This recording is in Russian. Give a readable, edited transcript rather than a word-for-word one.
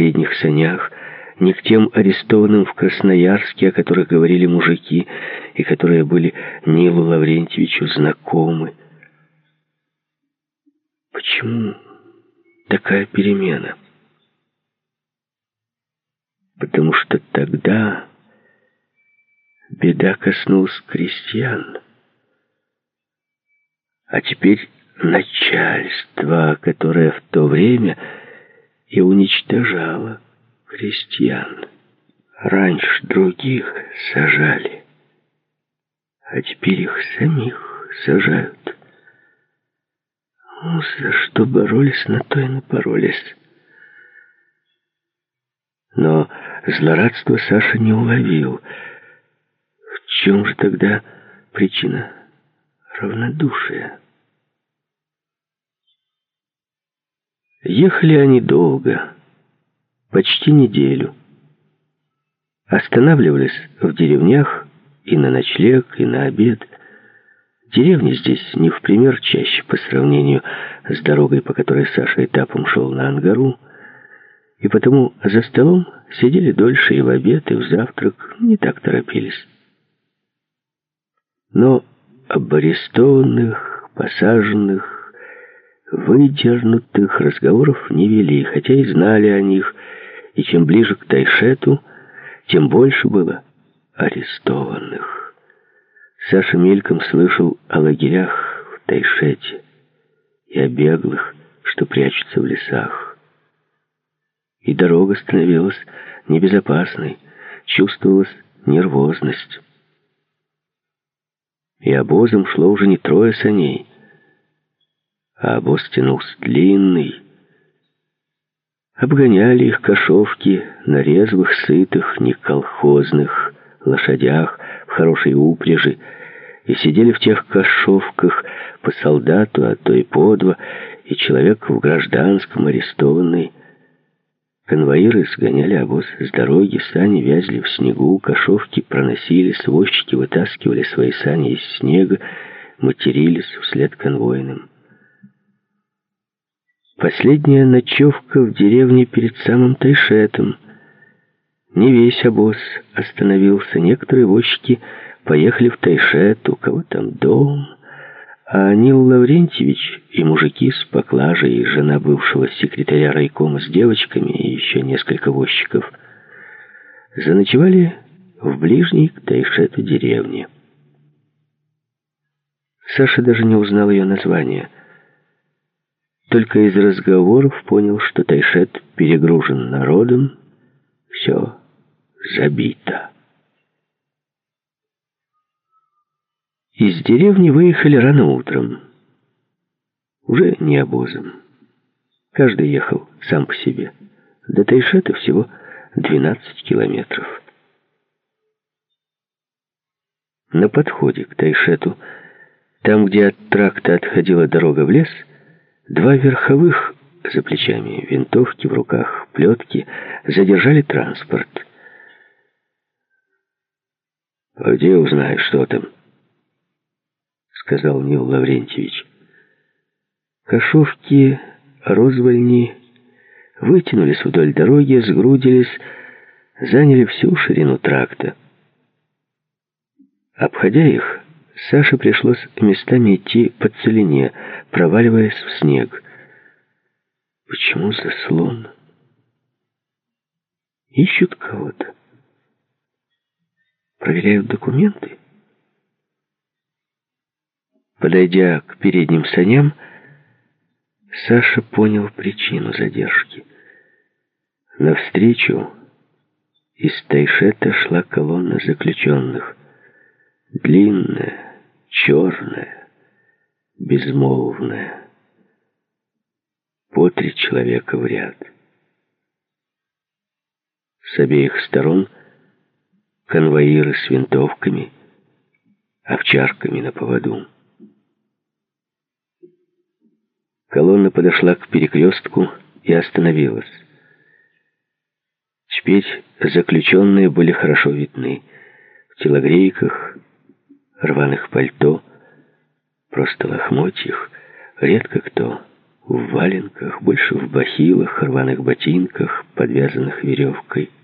передних санях, ни к тем арестованным в Красноярске, о которых говорили мужики, и которые были Нилу Лаврентьевичу знакомы. Почему такая перемена? Потому что тогда беда коснулась крестьян. А теперь начальство, которое в то время и уничтожало крестьян. Раньше других сажали, а теперь их самих сажают. Ну, за что боролись, на то и напоролись. Но злорадство Саша не уловил. В чем же тогда причина равнодушия? Ехали они долго, почти неделю. Останавливались в деревнях и на ночлег, и на обед. Деревни здесь не в пример чаще по сравнению с дорогой, по которой Саша этапом шел на Ангару, и потому за столом сидели дольше и в обед, и в завтрак, не так торопились. Но об арестованных, посаженных, выдернутых разговоров не вели, хотя и знали о них, и чем ближе к Тайшету, тем больше было арестованных. Саша мельком слышал о лагерях в Тайшете и о беглых, что прячутся в лесах. И дорога становилась небезопасной, чувствовалась нервозность. И обозом шло уже не 3 саней, а обоз тянулся длинный. Обгоняли их кошовки на резвых, сытых, не колхозных лошадях в хорошей упряжи, и сидели в тех кошовках по солдату, а то и по 2, и человек в гражданском арестованный. Конвоиры сгоняли обоз с дороги, сани вязли в снегу, кошовки проносились, возчики вытаскивали свои сани из снега, матерились вслед конвойным. Последняя ночевка в деревне перед самым Тайшетом. Не весь обоз остановился. Некоторые возчики поехали в Тайшет, у кого там дом. А Нил Лаврентьевич и мужики с поклажей, и жена бывшего секретаря райкома с девочками, и еще несколько возчиков, заночевали в ближней к Тайшету деревне. Саша даже не узнал ее название. Только из разговоров понял, что Тайшет перегружен народом, все забито. Из деревни выехали рано утром. Уже не обозом. Каждый ехал сам по себе. До Тайшета всего 12 километров. На подходе к Тайшету, там, где от тракта отходила дорога в лес, 2 верховых за плечами, винтовки в руках, плетки, задержали транспорт. «А где узнаешь, что там?» — сказал Нил Лаврентьевич. Кошовки, розвольни вытянулись вдоль дороги, сгрудились, заняли всю ширину тракта. Обходя их, Саше пришлось местами идти по целине, проваливаясь в снег. Почему заслон? Ищут кого-то. Проверяют документы. Подойдя к передним саням, Саша понял причину задержки. Навстречу из Тайшета шла колонна заключенных. Длинная, черная, безмолвная. По 3 человека в ряд. С обеих сторон конвоиры с винтовками, овчарками на поводу. Колонна подошла к перекрестку и остановилась. Теперь заключенные были хорошо видны. В телогрейках, рваных пальто, просто лохмотьях, редко кто в валенках, больше в бахилах, рваных ботинках, подвязанных веревкой.